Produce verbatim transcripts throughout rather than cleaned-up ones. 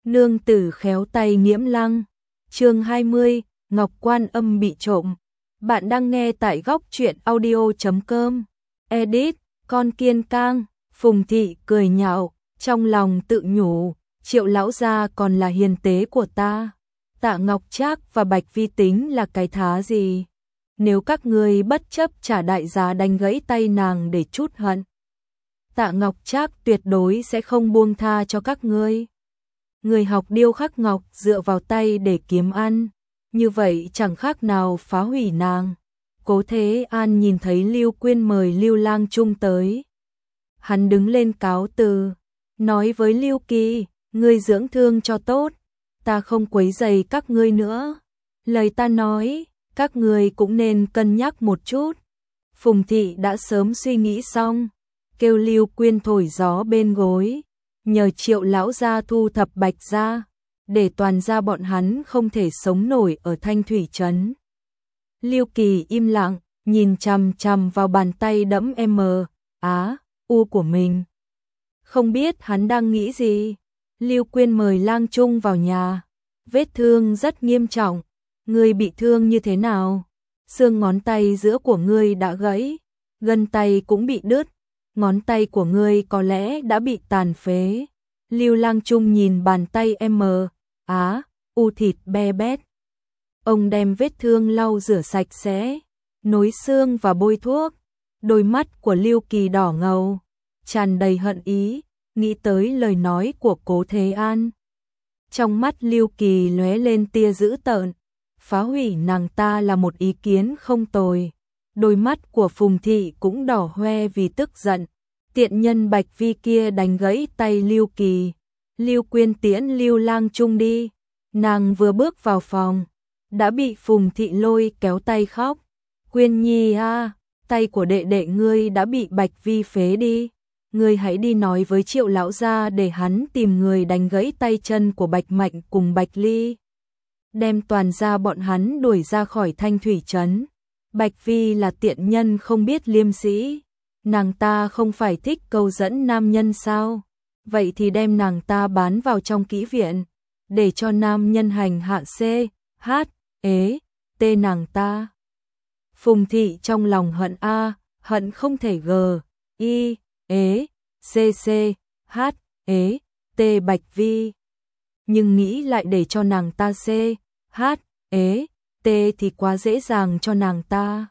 Nương tử khéo tay nghiễm lăng. Chương hai mươi, Ngọc Quan Âm bị trộm. Bạn đang nghe tại góc truyện audio chấm com. Edit, con Kiên Cang. Phùng Thị cười nhạo, trong lòng tự nhủ, Triệu lão gia còn là hiền tế của ta. Tạ Ngọc Trác và Bạch Vi tính là cái thá gì? Nếu các ngươi bất chấp trả đại giá đánh gãy tay nàng để trút hận, Tạ Ngọc Trác tuyệt đối sẽ không buông tha cho các ngươi. Người học điêu khắc ngọc dựa vào tay để kiếm ăn, như vậy chẳng khác nào phá hủy nàng. Cố Thế An nhìn thấy Lưu Quyên mời Lưu Lang Trung tới. Hắn đứng lên cáo từ, nói với Lưu Kỳ, ngươi dưỡng thương cho tốt, ta không quấy rầy các ngươi nữa. Lời ta nói, các ngươi cũng nên cân nhắc một chút. Phùng Thị đã sớm suy nghĩ xong, kêu Lưu Quyên thổi gió bên gối, nhờ Triệu lão gia thu thập Bạch gia, để toàn gia bọn hắn không thể sống nổi ở Thanh Thủy trấn. Lưu Kỳ im lặng, nhìn chằm chằm vào bàn tay đẫm M, Á, U của mình. Không biết hắn đang nghĩ gì. Lưu Quyên mời Lang Trung vào nhà. Vết thương rất nghiêm trọng. Ngươi bị thương như thế nào? Xương ngón tay giữa của ngươi đã gãy, gân tay cũng bị đứt, ngón tay của ngươi có lẽ đã bị tàn phế. Lưu Lang Trung nhìn bàn tay M, Á, U thịt be bét. Ông đem vết thương lau rửa sạch sẽ, nối xương và bôi thuốc. Đôi mắt của Lưu Kỳ đỏ ngầu, tràn đầy hận ý, nghĩ tới lời nói của Cố Thế An. Trong mắt Lưu Kỳ lóe lên tia dữ tợn, phá hủy nàng ta là một ý kiến không tồi. Đôi mắt của Phùng Thị cũng đỏ hoe vì tức giận. Tiện nhân Bạch Vi kia đánh gãy tay Lưu Kỳ. Lưu Quyên tiễn Lưu Lang Trung đi. Nàng vừa bước vào phòng, đã bị Phùng Thị lôi kéo tay khóc. Quyên Nhi à, tay của đệ đệ ngươi đã bị Bạch Vi phế đi. Ngươi hãy đi nói với Triệu lão gia để hắn tìm người đánh gãy tay chân của Bạch Mạnh cùng Bạch Ly, đem toàn gia bọn hắn đuổi ra khỏi Thanh Thủy trấn. Bạch Vi là tiện nhân không biết liêm sĩ, nàng ta không phải thích câu dẫn nam nhân sao? Vậy thì đem nàng ta bán vào trong kỹ viện, để cho nam nhân hành hạ C, H, ế, T nàng ta. Phùng Thị trong lòng hận A, hận không thể G, I, ế, C, C, H, ế, T Bạch Vi. Nhưng nghĩ lại để cho nàng ta C, H, ế, T thì quá dễ dàng cho nàng ta.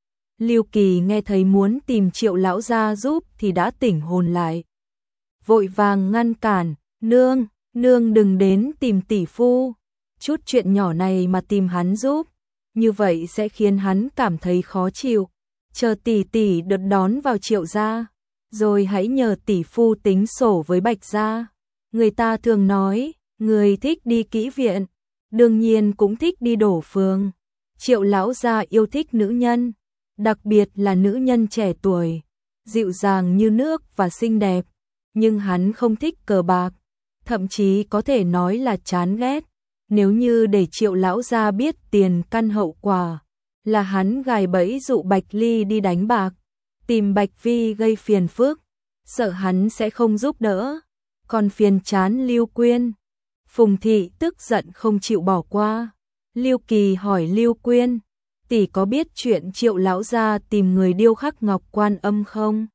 Lưu Kỳ nghe thấy muốn tìm Triệu lão gia giúp thì đã tỉnh hồn lại. Vội vàng ngăn cản, nương, nương đừng đến tìm tỷ phu. Chút chuyện nhỏ này mà tìm hắn giúp, như vậy sẽ khiến hắn cảm thấy khó chịu. Chờ tỷ tỷ được đón vào Triệu gia, rồi hãy nhờ tỷ phu tính sổ với Bạch gia. Người ta thường nói, người thích đi kỹ viện, đương nhiên cũng thích đi đổ phường. Triệu lão gia yêu thích nữ nhân, đặc biệt là nữ nhân trẻ tuổi, dịu dàng như nước và xinh đẹp, nhưng hắn không thích cờ bạc, thậm chí có thể nói là chán ghét. Nếu như để Triệu lão gia biết tiền căn hậu quả, là hắn gài bẫy dụ Bạch Ly đi đánh bạc, tìm Bạch Vi gây phiền phức, sợ hắn sẽ không giúp đỡ, còn phiền chán Lưu Quyên. Phùng Thị tức giận không chịu bỏ qua. Lưu Kỳ hỏi Lưu Quyên, tỷ có biết chuyện Triệu lão gia tìm người điêu khắc Ngọc Quan Âm không?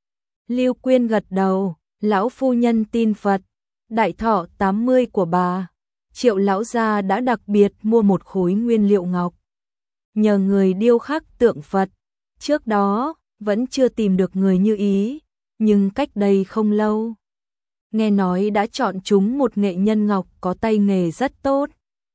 Lưu Quyên gật đầu, lão phu nhân tin Phật, đại thọ tám mươi của bà, Triệu lão gia đã đặc biệt mua một khối nguyên liệu ngọc, nhờ người điêu khắc tượng Phật. Trước đó vẫn chưa tìm được người như ý, nhưng cách đây không lâu, nghe nói đã chọn chúng một nghệ nhân ngọc có tay nghề rất tốt.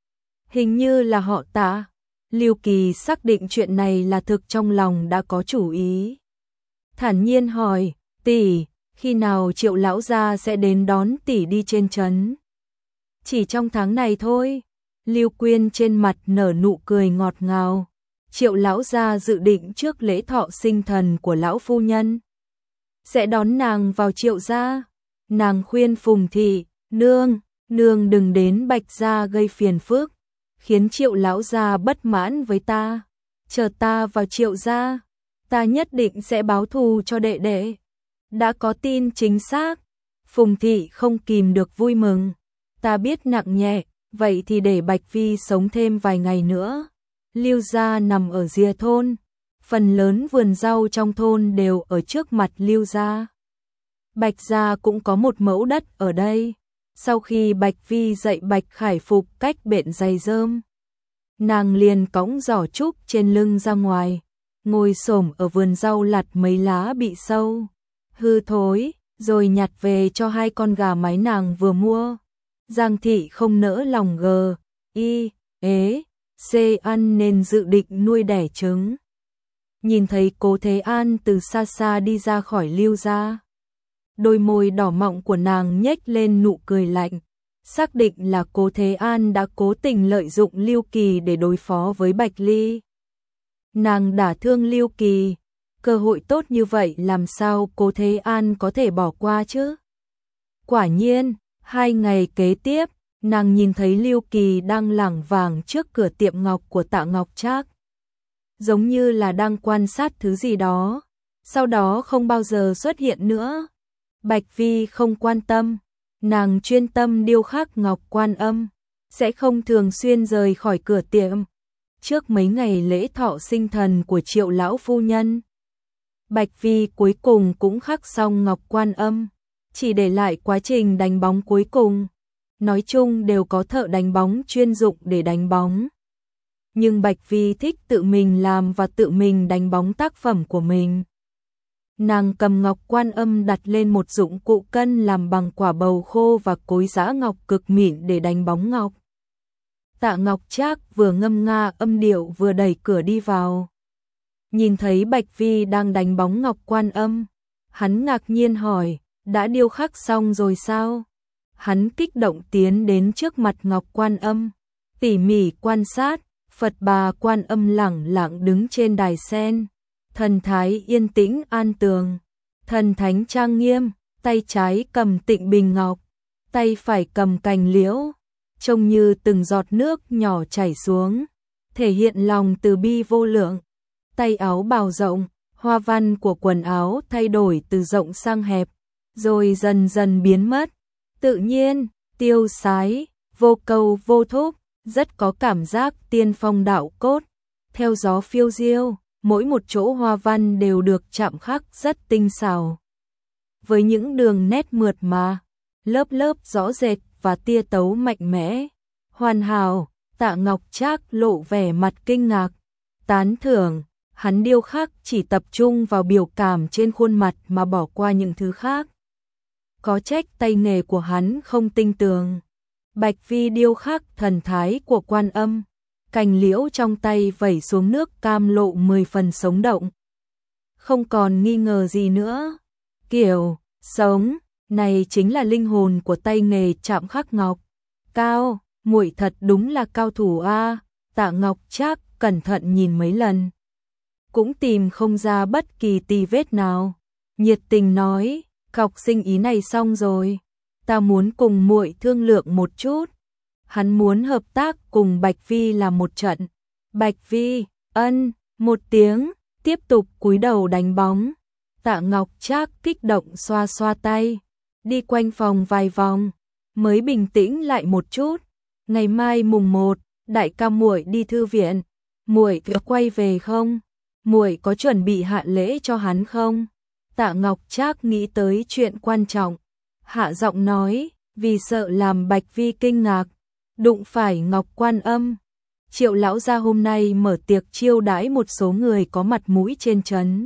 Hình như là họ Tạ. Lưu Kỳ xác định chuyện này là thực, trong lòng đã có chủ ý. Thản nhiên hỏi, tỷ, khi nào Triệu lão gia sẽ đến đón tỷ đi trên trấn? Chỉ trong tháng này thôi. Lưu Quyên trên mặt nở nụ cười ngọt ngào. Triệu lão gia dự định trước lễ thọ sinh thần của lão phu nhân sẽ đón nàng vào Triệu gia. Nàng khuyên Phùng Thị, nương, nương đừng đến Bạch gia gây phiền phức, khiến Triệu lão gia bất mãn với ta. Chờ ta vào Triệu gia, ta nhất định sẽ báo thù cho đệ đệ. Đã có tin chính xác. Phùng Thị không kìm được vui mừng. Ta biết nặng nhẹ, vậy thì để Bạch Vi sống thêm vài ngày nữa. Lưu gia nằm ở rìa thôn, phần lớn vườn rau trong thôn đều ở trước mặt Lưu gia. Bạch gia cũng có một mẫu đất ở đây. Sau khi Bạch Vi dạy Bạch Khải Phục cách bện giày rơm, nàng liền cõng giỏ trúc trên lưng ra ngoài, ngồi xổm ở vườn rau lặt mấy lá bị sâu, hư thối, rồi nhặt về cho hai con gà mái nàng vừa mua. Giang thị không nỡ lòng gờ, y, ế, xê ăn nên dự định nuôi đẻ trứng. Nhìn thấy Cố Thế An từ xa xa đi ra khỏi Lưu gia, đôi môi đỏ mọng của nàng nhếch lên nụ cười lạnh, xác định là Cố Thế An đã cố tình lợi dụng Lưu Kỳ để đối phó với Bạch Ly. Nàng đả thương Lưu Kỳ, cơ hội tốt như vậy làm sao Cố Thế An có thể bỏ qua chứ? Quả nhiên, hai ngày kế tiếp, nàng nhìn thấy Lưu Kỳ đang lảng vảng trước cửa tiệm ngọc của Tạ Ngọc Trác, giống như là đang quan sát thứ gì đó, sau đó không bao giờ xuất hiện nữa. Bạch Vi không quan tâm, nàng chuyên tâm điêu khắc ngọc quan âm, sẽ không thường xuyên rời khỏi cửa tiệm. Trước mấy ngày lễ thọ sinh thần của Triệu lão phu nhân, Bạch Vi cuối cùng cũng khắc xong ngọc quan âm, chỉ để lại quá trình đánh bóng cuối cùng. Nói chung đều có thợ đánh bóng chuyên dụng để đánh bóng. Nhưng Bạch Vi thích tự mình làm và tự mình đánh bóng tác phẩm của mình. Nàng cầm ngọc quan âm đặt lên một dụng cụ cân làm bằng quả bầu khô và cối giã ngọc cực mịn để đánh bóng ngọc. Tạ Ngọc Trác vừa ngâm nga âm điệu vừa đẩy cửa đi vào. Nhìn thấy Bạch Vi đang đánh bóng ngọc quan âm, hắn ngạc nhiên hỏi, đã điêu khắc xong rồi sao? Hắn kích động tiến đến trước mặt ngọc quan âm, tỉ mỉ quan sát. Phật Bà Quan Âm lẳng lặng đứng trên đài sen, thần thái yên tĩnh an tường, thần thánh trang nghiêm, tay trái cầm tịnh bình ngọc, tay phải cầm cành liễu, trông như từng giọt nước nhỏ chảy xuống, thể hiện lòng từ bi vô lượng. Tay áo bào rộng, hoa văn của quần áo thay đổi từ rộng sang hẹp, rồi dần dần biến mất, tự nhiên, tiêu sái, vô câu vô thúc. Rất có cảm giác tiên phong đạo cốt, theo gió phiêu diêu, mỗi một chỗ hoa văn đều được chạm khắc rất tinh xảo. Với những đường nét mượt mà, lớp lớp rõ rệt và tia tấu mạnh mẽ, hoàn hảo, Tạ Ngọc Trác lộ vẻ mặt kinh ngạc, tán thưởng, hắn điêu khắc chỉ tập trung vào biểu cảm trên khuôn mặt mà bỏ qua những thứ khác. Có trách tay nghề của hắn không tinh tường. Bạch Vi điêu khắc thần thái của Quan Âm, cành liễu trong tay vẩy xuống nước cam lộ mười phần sống động. Không còn nghi ngờ gì nữa, kiểu, sống, này chính là linh hồn của tay nghề chạm khắc ngọc. Cao, muội thật đúng là cao thủ a. Tạ Ngọc Trác cẩn thận nhìn mấy lần, cũng tìm không ra bất kỳ tì vết nào, nhiệt tình nói, học sinh ý này xong rồi. Ta muốn cùng muội thương lượng một chút. Hắn muốn hợp tác cùng Bạch Vi làm một trận. Bạch Vi, ân, một tiếng, tiếp tục cúi đầu đánh bóng. Tạ Ngọc Trác kích động xoa xoa tay, đi quanh phòng vài vòng, mới bình tĩnh lại một chút. Ngày mai mùng một, đại ca muội đi thư viện, muội có quay về không? Muội có chuẩn bị hạ lễ cho hắn không? Tạ Ngọc Trác nghĩ tới chuyện quan trọng, hạ giọng nói, vì sợ làm Bạch Vi kinh ngạc, đụng phải ngọc quan âm. Triệu lão gia hôm nay mở tiệc chiêu đãi một số người có mặt mũi trên trấn.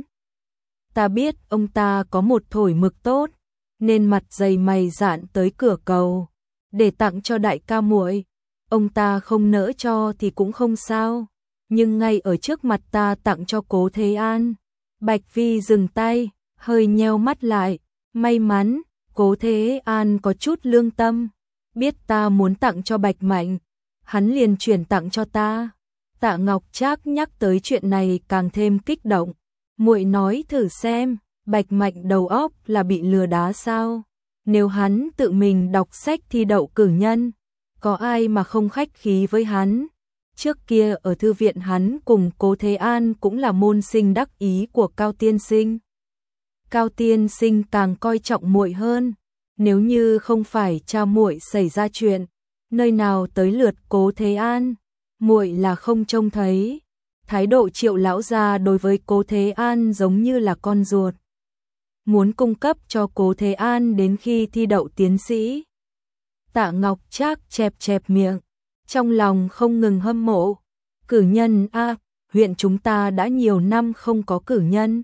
Ta biết ông ta có một thổi mực tốt, nên mặt dày mày dạn tới cửa cầu, để tặng cho đại ca muội. Ông ta không nỡ cho thì cũng không sao, nhưng ngay ở trước mặt ta tặng cho Cố Thế An. Bạch Vi dừng tay, hơi nheo mắt lại, may mắn. Cố Thế An có chút lương tâm, biết ta muốn tặng cho Bạch Mạnh, hắn liền chuyển tặng cho ta. Tạ Ngọc Trác nhắc tới chuyện này càng thêm kích động, muội nói thử xem, Bạch Mạnh đầu óc là bị lừa đá sao? Nếu hắn tự mình đọc sách thi đậu cử nhân, có ai mà không khách khí với hắn? Trước kia ở thư viện hắn cùng Cố Thế An cũng là môn sinh đắc ý của Cao tiên sinh. Cao tiên sinh càng coi trọng muội hơn, Nếu như không phải cha muội xảy ra chuyện, nơi nào tới lượt Cố Thế An, muội là không trông thấy. Thái độ Triệu lão gia đối với Cố Thế An giống như là con ruột, muốn cung cấp cho Cố Thế An đến khi thi đậu tiến sĩ. Tạ Ngọc Trác chẹp chẹp miệng, trong lòng không ngừng hâm mộ. Cử nhân a, huyện chúng ta đã nhiều năm không có cử nhân.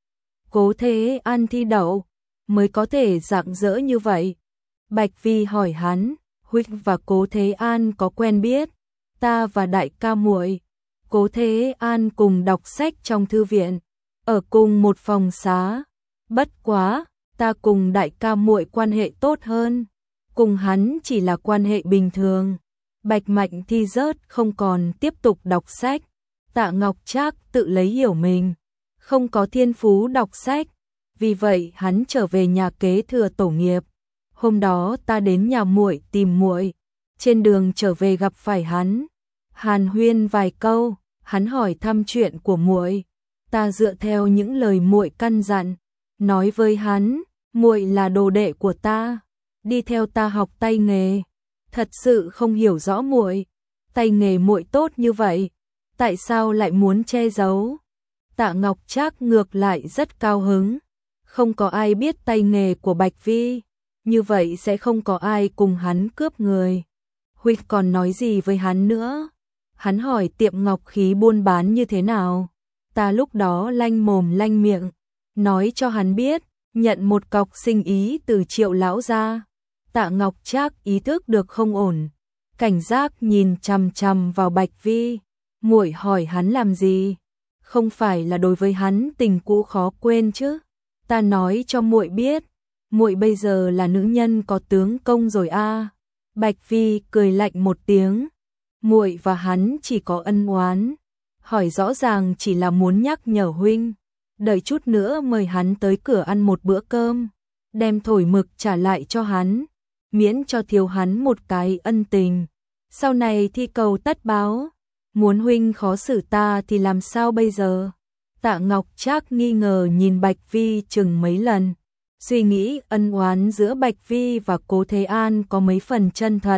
Cố Thế An thi đậu mới có thể rạng rỡ như vậy. Bạch Vi hỏi hắn, huynh và Cố Thế An có quen biết? Ta và đại ca muội, Cố Thế An cùng đọc sách trong thư viện, ở cùng một phòng xá. Bất quá, ta cùng đại ca muội quan hệ tốt hơn, cùng hắn chỉ là quan hệ bình thường. Bạch Mạnh thi rớt không còn tiếp tục đọc sách. Tạ Ngọc Trác tự lấy hiểu mình không có thiên phú đọc sách, vì vậy hắn trở về nhà kế thừa tổ nghiệp. Hôm đó ta đến nhà muội tìm muội, trên đường trở về gặp phải hắn, hàn huyên vài câu, hắn hỏi thăm chuyện của muội. Ta dựa theo những lời muội căn dặn, nói với hắn, muội là đồ đệ của ta, đi theo ta học tay nghề. Thật sự không hiểu rõ muội, tay nghề muội tốt như vậy, tại sao lại muốn che giấu? Tạ Ngọc Trác ngược lại rất cao hứng, không có ai biết tay nghề của Bạch Vi, như vậy sẽ không có ai cùng hắn cướp người. Huynh còn nói gì với hắn nữa? Hắn hỏi tiệm ngọc khí buôn bán như thế nào? Ta lúc đó lanh mồm lanh miệng, nói cho hắn biết, nhận một cọc sinh ý từ Triệu lão gia. Tạ Ngọc Trác ý thức được không ổn, cảnh giác nhìn chằm chằm vào Bạch Vi. Muội hỏi hắn làm gì? Không phải là đối với hắn tình cũ khó quên chứ? Ta nói cho muội biết, muội bây giờ là nữ nhân có tướng công rồi a. À. Bạch Vi cười lạnh một tiếng, muội và hắn chỉ có ân oán, hỏi rõ ràng chỉ là muốn nhắc nhở huynh, đợi chút nữa mời hắn tới cửa ăn một bữa cơm, đem thổi mực trả lại cho hắn, miễn cho thiếu hắn một cái ân tình. Sau này thi cầu tất báo, muốn huynh khó xử ta thì làm sao bây giờ? Tạ Ngọc Trác nghi ngờ nhìn Bạch Vi chừng mấy lần, suy nghĩ ân oán giữa Bạch Vi và Cố Thế An có mấy phần chân thật.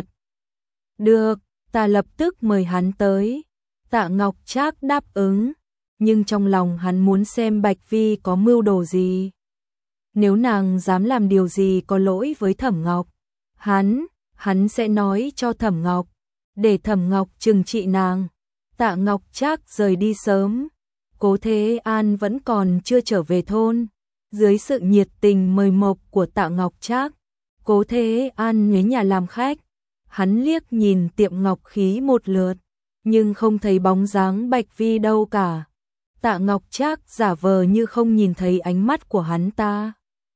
Được, ta lập tức mời hắn tới. Tạ Ngọc Trác đáp ứng, nhưng trong lòng hắn muốn xem Bạch Vi có mưu đồ gì. Nếu nàng dám làm điều gì có lỗi với Thẩm Ngọc, hắn, hắn sẽ nói cho Thẩm Ngọc, để Thẩm Ngọc trừng trị nàng. Tạ Ngọc Trác rời đi sớm, Cố Thế An vẫn còn chưa trở về thôn. Dưới sự nhiệt tình mời mọc của Tạ Ngọc Trác, Cố Thế An nhớ nhà làm khách. Hắn liếc nhìn tiệm ngọc khí một lượt, nhưng không thấy bóng dáng Bạch Vi đâu cả. Tạ Ngọc Trác giả vờ như không nhìn thấy ánh mắt của hắn ta.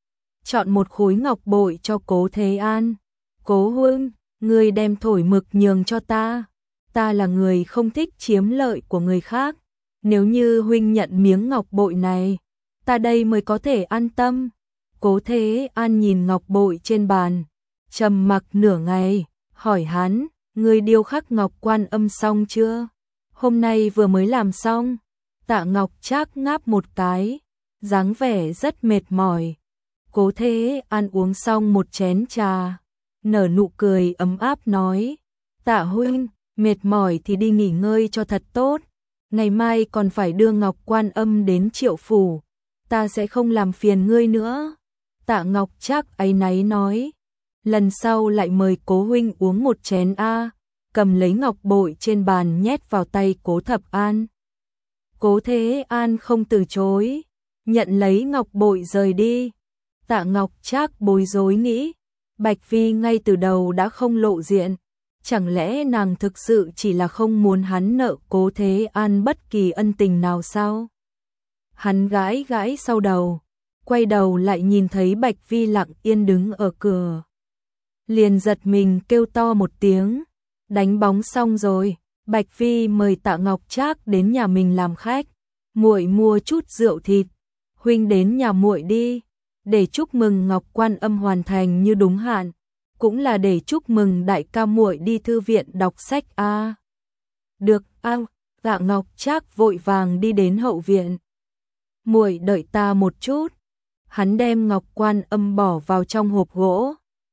Chọn một khối ngọc bội cho Cố Thế An. Cố huynh, ngươi đem thổi mực nhường cho ta. Ta là người không thích chiếm lợi của người khác. Nếu như huynh nhận miếng ngọc bội này, ta đây mới có thể an tâm. Cố Thế An nhìn ngọc bội trên bàn, trầm mặc nửa ngày, hỏi hắn, ngươi điêu khắc ngọc quan âm xong chưa? Hôm nay vừa mới làm xong. Tạ Ngọc Trác ngáp một cái, dáng vẻ rất mệt mỏi. Cố Thế An uống xong một chén trà, nở nụ cười ấm áp nói, Tạ huynh, mệt mỏi thì đi nghỉ ngơi cho thật tốt. Ngày mai còn phải đưa ngọc quan âm đến Triệu phủ, ta sẽ không làm phiền ngươi nữa. Tạ Ngọc Trác áy náy nói, lần sau lại mời Cố huynh uống một chén a. Cầm lấy ngọc bội trên bàn nhét vào tay Cố Thập An. Cố Thế An không từ chối, nhận lấy ngọc bội rời đi. Tạ Ngọc Trác bối rối nghĩ, Bạch Vi ngay từ đầu đã không lộ diện, chẳng lẽ nàng thực sự chỉ là không muốn hắn nợ Cố Thế An bất kỳ ân tình nào sao? Hắn gãi gãi sau đầu, quay đầu lại nhìn thấy Bạch Vi lặng yên đứng ở cửa. Liền giật mình kêu to một tiếng, đánh bóng xong rồi. Bạch Vi mời Tạ Ngọc Trác đến nhà mình làm khách, muội mua chút rượu thịt, huynh đến nhà muội đi, để chúc mừng Ngọc Quan Âm hoàn thành như đúng hạn, cũng là để chúc mừng đại ca muội đi thư viện đọc sách a. À. Được, a. À, Tạ Ngọc Trác vội vàng đi đến hậu viện. Muội đợi ta một chút. Hắn đem Ngọc Quan Âm bỏ vào trong hộp gỗ,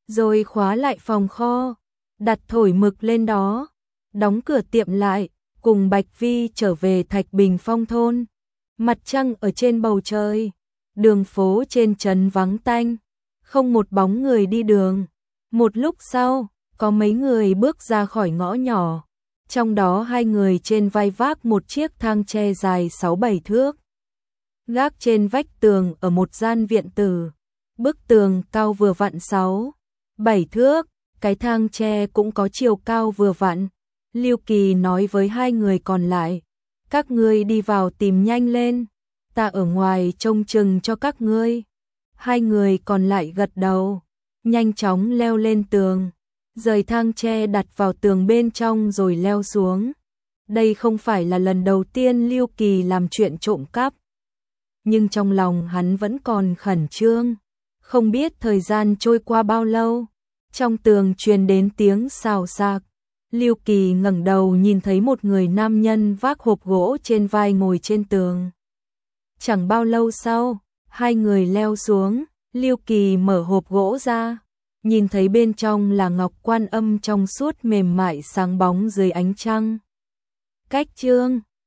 rồi khóa lại phòng kho, đặt thổi mực lên đó, đóng cửa tiệm lại, cùng Bạch Vi trở về Thạch Bình Phong thôn. Mặt trăng ở trên bầu trời, đường phố trên trấn vắng tanh, không một bóng người đi đường. Một lúc sau, có mấy người bước ra khỏi ngõ nhỏ, trong đó hai người trên vai vác một chiếc thang tre dài sáu bảy thước. Gác trên vách tường ở một gian viện tử, bức tường cao vừa vặn sáu bảy thước, cái thang tre cũng có chiều cao vừa vặn. Lưu Kỳ nói với hai người còn lại, các ngươi đi vào tìm nhanh lên, ta ở ngoài trông chừng cho các ngươi. Hai người còn lại gật đầu, nhanh chóng leo lên tường, rời thang tre đặt vào tường bên trong rồi leo xuống. Đây không phải là lần đầu tiên Lưu Kỳ làm chuyện trộm cắp, nhưng trong lòng hắn vẫn còn khẩn trương, không biết thời gian trôi qua bao lâu. Trong tường truyền đến tiếng xào xạc, Lưu Kỳ ngẩng đầu nhìn thấy một người nam nhân vác hộp gỗ trên vai ngồi trên tường. Chẳng bao lâu sau, hai người leo xuống, Lưu Kỳ mở hộp gỗ ra, nhìn thấy bên trong là ngọc quan âm trong suốt mềm mại sáng bóng dưới ánh trăng. Cách chương